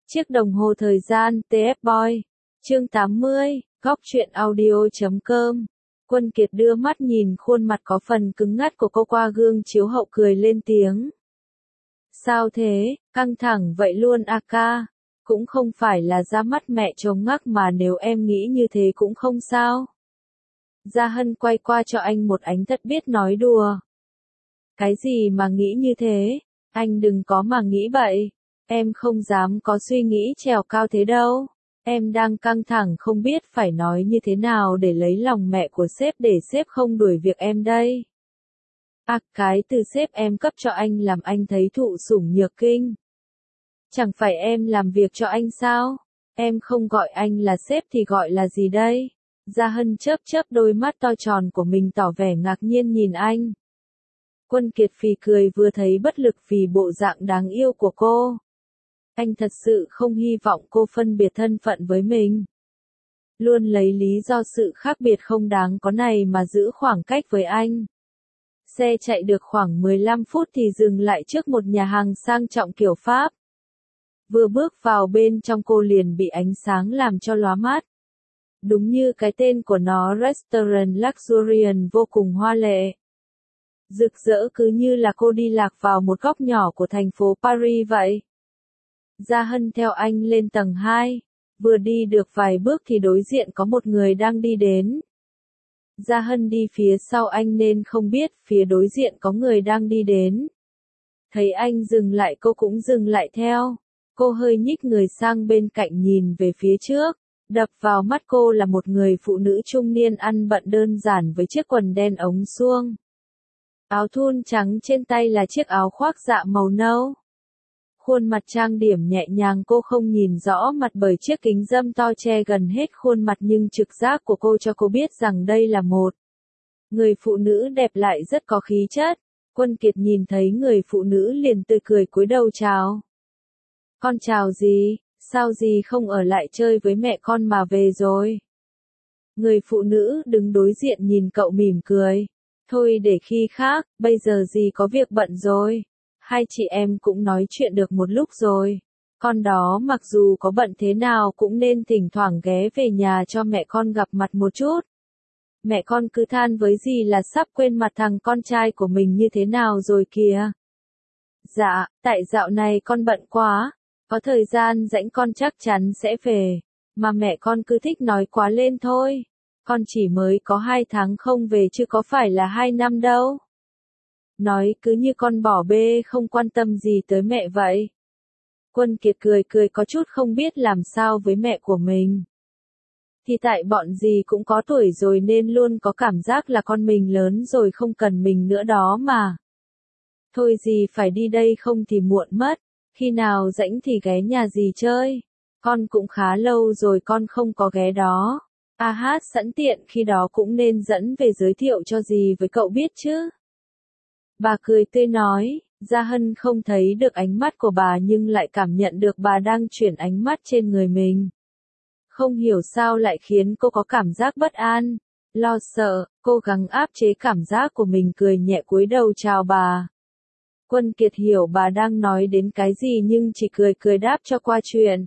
Chiếc đồng hồ thời gian TF Boy. Chương 80, góc truyện audio.com. Quân Kiệt đưa mắt nhìn khuôn mặt có phần cứng ngắt của cô qua gương chiếu hậu cười lên tiếng. Sao thế, căng thẳng vậy luôn à ca? Cũng không phải là ra mắt mẹ trống ngắc mà nếu em nghĩ như thế cũng không sao. Gia Hân quay qua cho anh một ánh thật biết nói đùa. Cái gì mà nghĩ như thế, anh đừng có mà nghĩ bậy. Em không dám có suy nghĩ trèo cao thế đâu. Em đang căng thẳng không biết phải nói như thế nào để lấy lòng mẹ của sếp để sếp không đuổi việc em đây. À, cái từ sếp em cấp cho anh làm anh thấy thụ sủng nhược kinh. Chẳng phải em làm việc cho anh sao? Em không gọi anh là sếp thì gọi là gì đây? Gia Hân chớp chớp đôi mắt to tròn của mình tỏ vẻ ngạc nhiên nhìn anh. Quân Kiệt phì cười vừa thấy bất lực vì bộ dạng đáng yêu của cô. Anh thật sự không hy vọng cô phân biệt thân phận với mình. Luôn lấy lý do sự khác biệt không đáng có này mà giữ khoảng cách với anh. Xe chạy được khoảng 15 phút thì dừng lại trước một nhà hàng sang trọng kiểu Pháp. Vừa bước vào bên trong cô liền bị ánh sáng làm cho lóa mắt. Đúng như cái tên của nó, Restaurant Luxuriant vô cùng hoa lệ. Rực rỡ cứ như là cô đi lạc vào một góc nhỏ của thành phố Paris vậy. Gia Hân theo anh lên tầng 2, vừa đi được vài bước thì đối diện có một người đang đi đến. Gia Hân đi phía sau anh nên không biết phía đối diện có người đang đi đến. Thấy anh dừng lại cô cũng dừng lại theo. Cô hơi nhích người sang bên cạnh nhìn về phía trước. Đập vào mắt cô là một người phụ nữ trung niên ăn bận đơn giản với chiếc quần đen ống suông. Áo thun trắng trên tay là chiếc áo khoác dạ màu nâu. Khuôn mặt trang điểm nhẹ nhàng, cô không nhìn rõ mặt bởi chiếc kính râm to che gần hết khuôn mặt nhưng trực giác của cô cho cô biết rằng đây là một người phụ nữ đẹp lại rất có khí chất. Quân Kiệt nhìn thấy người phụ nữ liền tươi cười cúi đầu chào. Con chào gì, sao gì không ở lại chơi với mẹ con mà về rồi? Người phụ nữ đứng đối diện nhìn cậu mỉm cười. Thôi để khi khác, bây giờ gì có việc bận rồi. Hai chị em cũng nói chuyện được một lúc rồi. Con đó mặc dù có bận thế nào cũng nên thỉnh thoảng ghé về nhà cho mẹ con gặp mặt một chút. Mẹ con cứ than với dì là sắp quên mặt thằng con trai của mình như thế nào rồi kìa. Dạ, tại dạo này con bận quá. Có thời gian rảnh con chắc chắn sẽ về. Mà mẹ con cứ thích nói quá lên thôi. Con chỉ mới có 2 tháng không về chứ có phải là 2 năm đâu. Nói cứ như con bỏ bê không quan tâm gì tới mẹ vậy. Quân Kiệt cười cười có chút không biết làm sao với mẹ của mình. Thì tại bọn dì cũng có tuổi rồi nên luôn có cảm giác là con mình lớn rồi không cần mình nữa đó mà. Thôi dì phải đi đây không thì muộn mất. Khi nào rảnh thì ghé nhà dì chơi. Con cũng khá lâu rồi con không có ghé đó. À hát sẵn tiện khi đó cũng nên dẫn về giới thiệu cho dì với cậu biết chứ. Bà cười tươi nói, Gia Hân không thấy được ánh mắt của bà nhưng lại cảm nhận được bà đang chuyển ánh mắt trên người mình. Không hiểu sao lại khiến cô có cảm giác bất an, lo sợ, cố gắng áp chế cảm giác của mình cười nhẹ cúi đầu chào bà. Quân Kiệt hiểu bà đang nói đến cái gì nhưng chỉ cười cười đáp cho qua chuyện.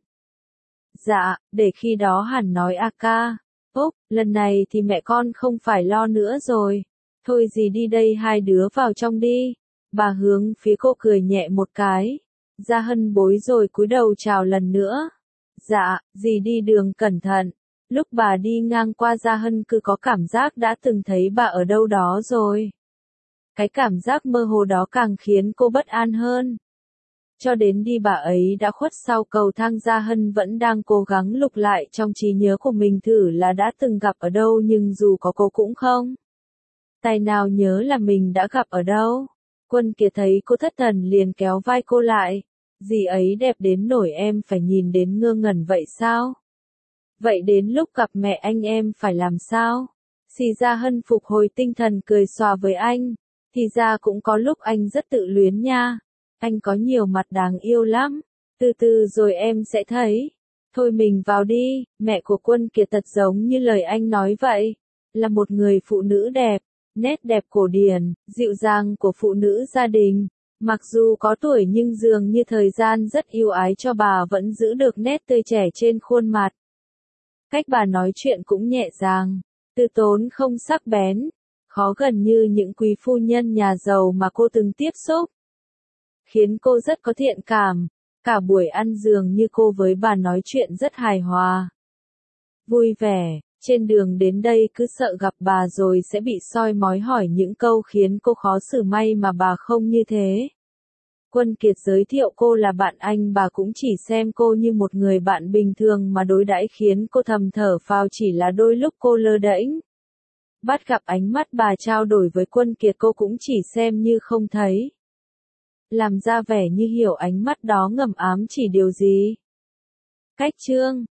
Dạ, để khi đó hẳn nói a ca. Úc, lần này thì mẹ con không phải lo nữa rồi. Thôi dì đi đây hai đứa vào trong đi. Bà hướng phía cô cười nhẹ một cái. Gia Hân bối rồi cúi đầu chào lần nữa. Dạ, dì đi đường cẩn thận. Lúc bà đi ngang qua Gia Hân cứ có cảm giác đã từng thấy bà ở đâu đó rồi. Cái cảm giác mơ hồ đó càng khiến cô bất an hơn. Cho đến đi bà ấy đã khuất sau cầu thang, Gia Hân vẫn đang cố gắng lục lại trong trí nhớ của mình thử là đã từng gặp ở đâu nhưng dù có cô cũng không tài nào nhớ là mình đã gặp ở đâu. Quân Kiệt thấy cô thất thần liền kéo vai cô lại. Dì ấy đẹp đến nổi em phải nhìn đến ngơ ngẩn vậy sao? Vậy đến lúc gặp mẹ anh em phải làm sao? Gia Hân phục hồi tinh thần cười xòa với anh. Thì ra cũng có lúc anh rất tự luyến nha. Anh có nhiều mặt đáng yêu lắm. Từ từ rồi em sẽ thấy. Thôi mình vào đi. Mẹ của Quân Kiệt thật giống như lời anh nói vậy. Là một người phụ nữ đẹp. Nét đẹp cổ điển, dịu dàng của phụ nữ gia đình. Mặc dù có tuổi nhưng dường như thời gian rất ưu ái cho bà vẫn giữ được nét tươi trẻ trên khuôn mặt. Cách bà nói chuyện cũng nhẹ nhàng, từ tốn không sắc bén, khó gần như những quý phu nhân nhà giàu mà cô từng tiếp xúc. Khiến cô rất có thiện cảm, cả buổi ăn dường như cô với bà nói chuyện rất hài hòa. Vui vẻ, trên đường đến đây cứ sợ gặp bà rồi sẽ bị soi mói hỏi những câu khiến cô khó xử, may mà bà không như thế. Quân Kiệt giới thiệu cô là bạn anh, bà cũng chỉ xem cô như một người bạn bình thường mà đối đãi khiến cô thầm thở phào, chỉ là đôi lúc cô lơ đễnh. Bắt gặp ánh mắt bà trao đổi với Quân Kiệt cô cũng chỉ xem như không thấy. Làm ra vẻ như hiểu ánh mắt đó ngầm ám chỉ điều gì. Cách chương